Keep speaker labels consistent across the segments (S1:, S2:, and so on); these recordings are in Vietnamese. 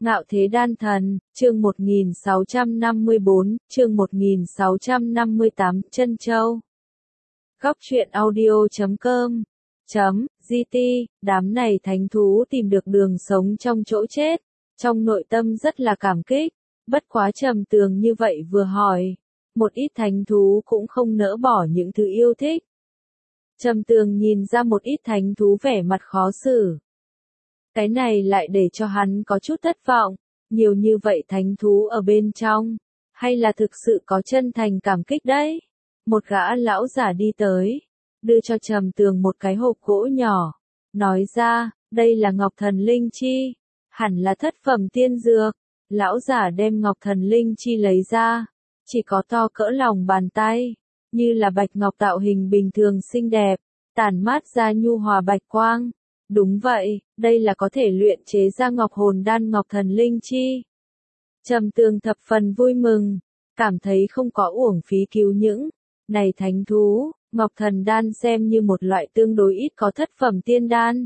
S1: Ngạo Thế Đan Thần, chương 1654, chương 1658, Trân Châu. Góc truyện audio.com .gt, đám này thánh thú tìm được đường sống trong chỗ chết, trong nội tâm rất là cảm kích, bất quá Trầm Tường như vậy vừa hỏi, một ít thánh thú cũng không nỡ bỏ những thứ yêu thích. Trầm Tường nhìn ra một ít thánh thú vẻ mặt khó xử. Cái này lại để cho hắn có chút thất vọng, nhiều như vậy thánh thú ở bên trong, hay là thực sự có chân thành cảm kích đấy. Một gã lão giả đi tới, đưa cho Trầm Tường một cái hộp gỗ nhỏ, nói ra, đây là Ngọc Thần Linh Chi, hẳn là thất phẩm tiên dược. Lão giả đem Ngọc Thần Linh Chi lấy ra, chỉ có to cỡ lòng bàn tay, như là bạch ngọc tạo hình bình thường xinh đẹp, tản mát ra nhu hòa bạch quang. Đúng vậy, đây là có thể luyện chế ra Ngọc Hồn Đan Ngọc Thần Linh Chi. Trầm Tường thập phần vui mừng, cảm thấy không có uổng phí cứu những này thánh thú. Ngọc Thần Đan xem như một loại tương đối ít có thất phẩm tiên đan.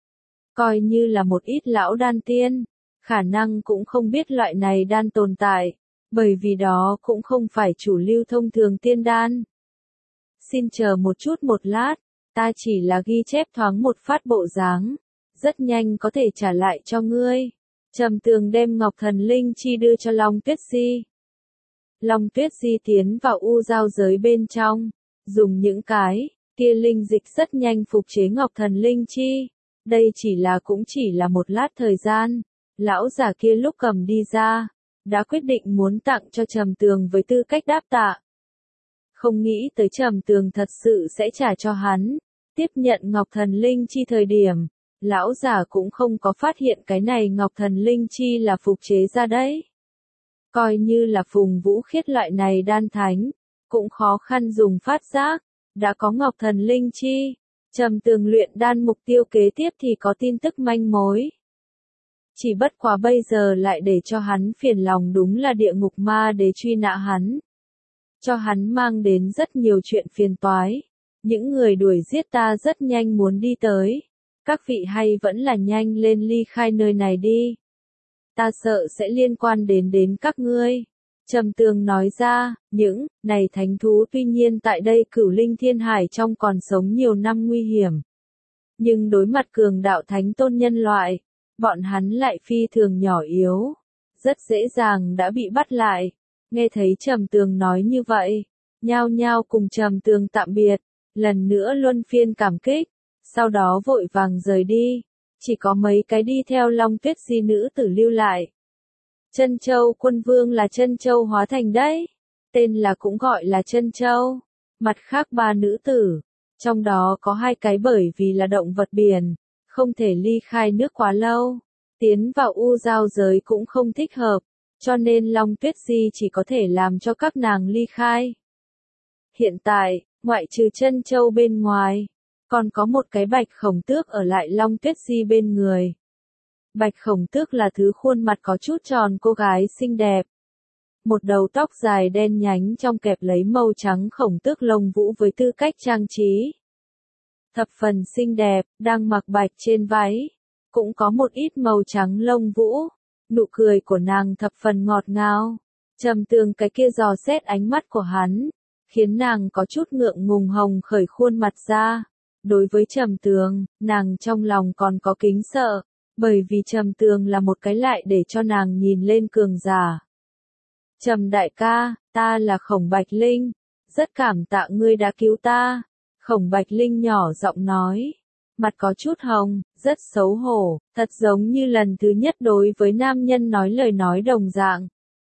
S1: Coi như là một ít lão đan tiên, khả năng cũng không biết loại này đan tồn tại, bởi vì đó cũng không phải chủ lưu thông thường tiên đan. Xin chờ một chút một lát, ta chỉ là ghi chép thoáng một phát bộ dáng, rất nhanh có thể trả lại cho ngươi. Trầm Tường đem Ngọc Thần Linh Chi đưa cho Long Tuyết Di. Long Tuyết Di tiến vào u giao giới bên trong, dùng những cái kia linh dịch rất nhanh phục chế Ngọc Thần Linh Chi. Đây cũng chỉ là một lát thời gian, lão giả kia lúc cầm đi ra, đã quyết định muốn tặng cho Trầm Tường với tư cách đáp tạ. Không nghĩ tới Trầm Tường thật sự sẽ trả cho hắn. Tiếp nhận Ngọc Thần Linh Chi thời điểm, lão giả cũng không có phát hiện cái này Ngọc Thần Linh Chi là phục chế ra đấy. Coi như là Phùng Vũ Khiết loại này đan thánh, cũng khó khăn dùng phát giác, đã có Ngọc Thần Linh Chi. Trầm Tường luyện đan mục tiêu kế tiếp thì có tin tức manh mối. Chỉ bất quá bây giờ lại để cho hắn phiền lòng đúng là địa ngục ma đế truy nã hắn. Cho hắn mang đến rất nhiều chuyện phiền toái. Những người đuổi giết ta rất nhanh muốn đi tới. Các vị hay vẫn là nhanh lên ly khai nơi này đi. Ta sợ sẽ liên quan đến các ngươi. Trầm Tường nói ra, những này thánh thú tuy nhiên tại đây Cửu Linh Thiên Hải trong còn sống nhiều năm nguy hiểm. Nhưng đối mặt cường đạo thánh tôn nhân loại, bọn hắn lại phi thường nhỏ yếu, rất dễ dàng đã bị bắt lại. Nghe thấy Trầm Tường nói như vậy, nhao nhao cùng Trầm Tường tạm biệt, lần nữa luân phiên cảm kích, sau đó vội vàng rời đi, chỉ có mấy cái đi theo Long Tuyết Di nữ tử lưu lại. Trân Châu Quân Vương là Trân Châu hóa thành đấy, tên là cũng gọi là Trân Châu, mặt khác ba nữ tử, trong đó có hai cái bởi vì là động vật biển, không thể ly khai nước quá lâu, tiến vào u giao giới cũng không thích hợp, cho nên Long Tuyết Di chỉ có thể làm cho các nàng ly khai. Hiện tại, ngoại trừ Trân Châu bên ngoài, còn có một cái Bạch Khổng Tước ở lại Long Tuyết Di bên người. Bạch Khổng Tước là thứ khuôn mặt có chút tròn cô gái xinh đẹp. Một đầu tóc dài đen nhánh trong kẹp lấy màu trắng khổng tước lông vũ với tư cách trang trí. Thập phần xinh đẹp, đang mặc bạch trên váy. Cũng có một ít màu trắng lông vũ. Nụ cười của nàng thập phần ngọt ngào. Trầm Tường cái kia dò xét ánh mắt của hắn, khiến nàng có chút ngượng ngùng hồng khởi khuôn mặt ra. Đối với Trầm Tường, nàng trong lòng còn có kính sợ, bởi vì Trầm Tường là một cái lại để cho nàng nhìn lên cường giả. Trầm đại ca, ta là Khổng Bạch Linh, rất cảm tạ ngươi đã cứu ta. Khổng Bạch Linh nhỏ giọng nói, mặt có chút hồng, rất xấu hổ, thật giống như lần thứ nhất đối với nam nhân nói lời nói đồng dạng.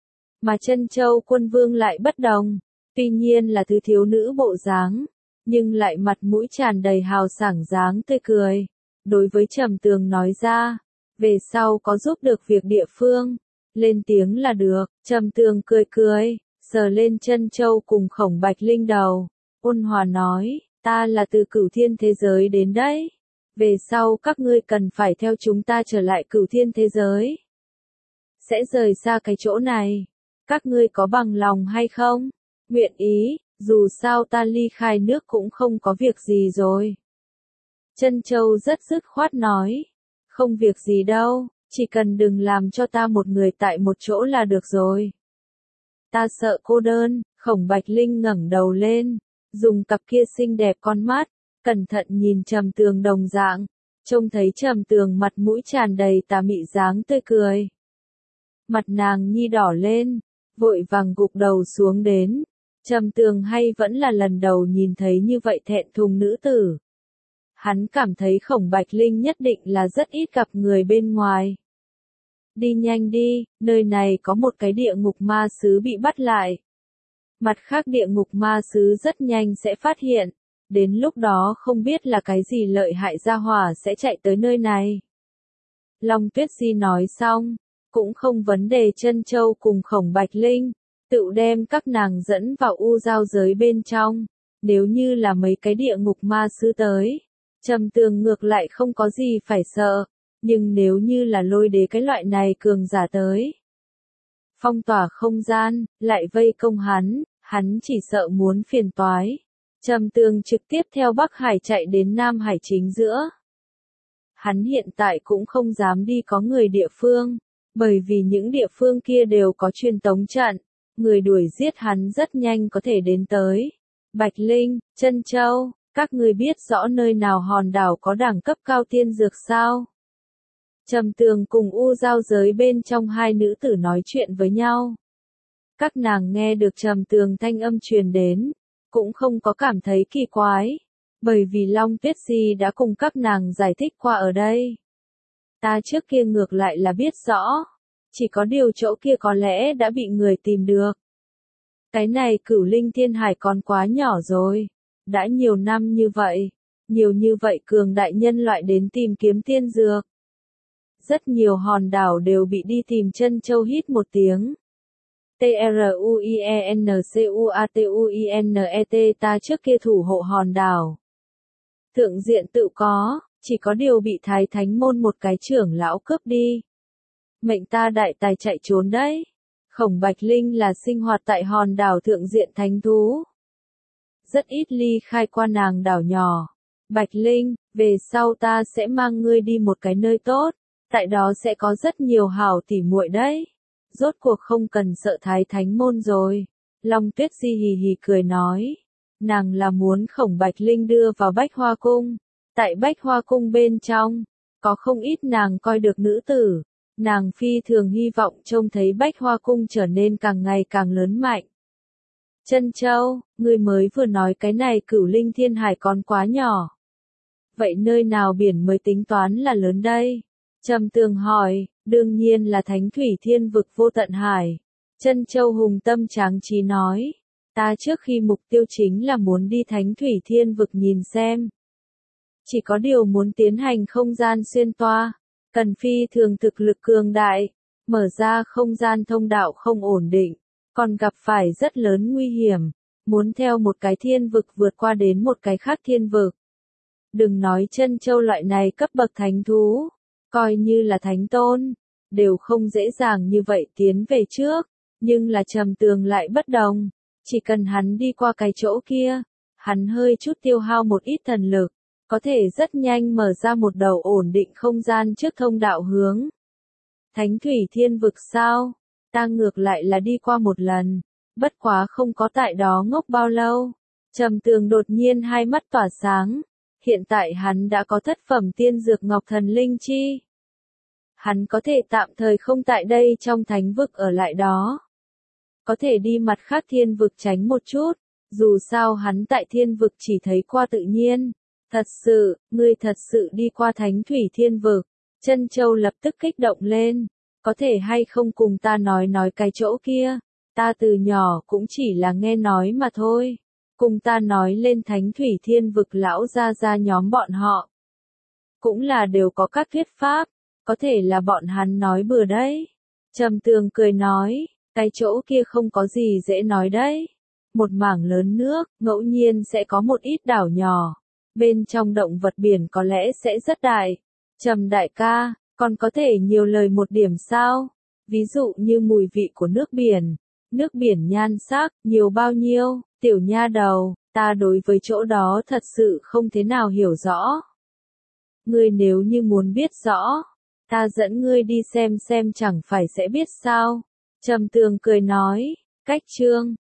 S1: Mà Trân Châu Quân Vương lại bất đồng, tuy nhiên là thứ thiếu nữ bộ dáng, nhưng lại mặt mũi tràn đầy hào sảng dáng tươi cười. Đối với Trầm Tường nói ra, về sau có giúp được việc địa phương, lên tiếng là được. Trầm Tường cười cười, sờ lên Trân Châu cùng Khổng Bạch Linh đầu, ôn hòa nói, ta là từ Cửu Thiên thế giới đến đấy. Về sau các ngươi cần phải theo chúng ta trở lại Cửu Thiên thế giới. Sẽ rời xa cái chỗ này. Các ngươi có bằng lòng hay không? Nguyện ý, dù sao ta ly khai nước cũng không có việc gì rồi. Trân Châu rất dứt khoát nói, không việc gì đâu, Chỉ cần đừng làm cho ta một người tại một chỗ là được rồi. Ta sợ cô đơn. Khổng Bạch Linh ngẩng đầu lên, dùng cặp kia xinh đẹp con mắt, cẩn thận nhìn Trầm Tường đồng dạng, trông thấy Trầm Tường mặt mũi tràn đầy tà mị dáng tươi cười. Mặt nàng nhi đỏ lên, vội vàng gục đầu xuống đến. Trầm Tường hay vẫn là lần đầu nhìn thấy như vậy thẹn thùng nữ tử. Hắn cảm thấy Khổng Bạch Linh nhất định là rất ít gặp người bên ngoài. Đi nhanh đi, nơi này có một cái địa ngục ma sứ bị bắt lại. Mặt khác địa ngục ma sứ rất nhanh sẽ phát hiện, đến lúc đó không biết là cái gì lợi hại gia hỏa sẽ chạy tới nơi này. Long Tuyết Di nói xong, cũng không vấn đề Trân Châu cùng Khổng Bạch Linh, tự đem các nàng dẫn vào u giao giới bên trong, nếu như là mấy cái địa ngục ma sứ tới. Trầm Tường ngược lại không có gì phải sợ, nhưng nếu như là Lôi Đế cái loại này cường giả tới, phong tỏa không gian, lại vây công hắn chỉ sợ muốn phiền toái. Trầm Tường trực tiếp theo Bắc Hải chạy đến Nam Hải chính giữa. Hắn hiện tại cũng không dám đi có người địa phương, bởi vì những địa phương kia đều có truyền tống trận, người đuổi giết hắn rất nhanh có thể đến tới. Bạch Linh, Trân Châu, các người biết rõ nơi nào hòn đảo có đẳng cấp cao tiên dược sao? Trầm Tường cùng u giao giới bên trong hai nữ tử nói chuyện với nhau. Các nàng nghe được Trầm Tường thanh âm truyền đến, cũng không có cảm thấy kỳ quái, bởi vì Long Tuyết Di đã cùng các nàng giải thích qua ở đây. Ta trước kia ngược lại là biết rõ, chỉ có điều chỗ kia có lẽ đã bị người tìm được. Cái này Cửu Linh Thiên Hải còn quá nhỏ rồi, đã nhiều năm như vậy, nhiều như vậy cường đại nhân loại đến tìm kiếm tiên dược. Rất nhiều hòn đảo đều bị đi tìm. Trân Châu hít một tiếng. TRUIENCUATUINET ta trước kia thủ hộ hòn đảo. Thượng diện tự có, chỉ có điều bị Thái Thánh Môn một cái trưởng lão cướp đi. Mệnh ta đại tài chạy trốn đấy. Khổng Bạch Linh là sinh hoạt tại hòn đảo thượng diện thánh thú. Rất ít ly khai qua nàng đảo nhỏ. Bạch Linh, về sau ta sẽ mang ngươi đi một cái nơi tốt, tại đó sẽ có rất nhiều hảo tỉ muội đấy. Rốt cuộc không cần sợ Thái Thánh Môn rồi. Long Tuyết Di hì hì cười nói. Nàng là muốn Khổng Bạch Linh đưa vào Bách Hoa Cung. Tại Bách Hoa Cung bên trong, có không ít nàng coi được nữ tử. Nàng phi thường hy vọng trông thấy Bách Hoa Cung trở nên càng ngày càng lớn mạnh. Trân Châu, ngươi mới vừa nói cái này Cửu Linh Thiên Hải còn quá nhỏ. Vậy nơi nào biển mới tính toán là lớn đây? Trầm Tường hỏi, đương nhiên là Thánh Thủy Thiên Vực Vô Tận Hải. Trân Châu hùng tâm tráng trí nói, ta trước khi mục tiêu chính là muốn đi Thánh Thủy Thiên Vực nhìn xem. Chỉ có điều muốn tiến hành không gian xuyên toa, cần phi thường thực lực cường đại, mở ra không gian thông đạo không ổn định, còn gặp phải rất lớn nguy hiểm, muốn theo một cái thiên vực vượt qua đến một cái khác thiên vực. Đừng nói Trân Châu loại này cấp bậc thánh thú, coi như là thánh tôn, đều không dễ dàng như vậy tiến về trước, nhưng là Trầm Tường lại bất đồng, chỉ cần hắn đi qua cái chỗ kia, hắn hơi chút tiêu hao một ít thần lực, có thể rất nhanh mở ra một đầu ổn định không gian trước thông đạo hướng. Thánh Thủy Thiên Vực sao? Ta ngược lại là đi qua một lần, bất quá không có tại đó ngốc bao lâu. Trầm Tường đột nhiên hai mắt tỏa sáng, hiện tại hắn đã có thất phẩm tiên dược Ngọc Thần Linh Chi. Hắn có thể tạm thời không tại đây trong thánh vực ở lại đó. Có thể đi mặt khác thiên vực tránh một chút, dù sao hắn tại thiên vực chỉ thấy qua tự nhiên. Thật sự, ngươi thật sự đi qua Thánh Thủy Thiên Vực. Trân Châu lập tức kích động lên. Có thể hay không cùng ta nói cái chỗ kia. Ta từ nhỏ cũng chỉ là nghe nói mà thôi. Cùng ta nói lên Thánh Thủy Thiên Vực lão ra nhóm bọn họ. Cũng là đều có các thuyết pháp. Có thể là bọn hắn nói bừa đấy. Trầm Tường cười nói, cái chỗ kia không có gì dễ nói đấy. Một mảng lớn nước, ngẫu nhiên sẽ có một ít đảo nhỏ. Bên trong động vật biển có lẽ sẽ rất đại. Trầm đại ca, còn có thể nhiều lời một điểm sao? Ví dụ như mùi vị của nước biển nhan sắc, nhiều bao nhiêu, tiểu nha đầu, ta đối với chỗ đó thật sự không thế nào hiểu rõ. Ngươi nếu như muốn biết rõ, Ta dẫn ngươi đi xem chẳng phải sẽ biết sao. Trầm Tường cười nói, cách chương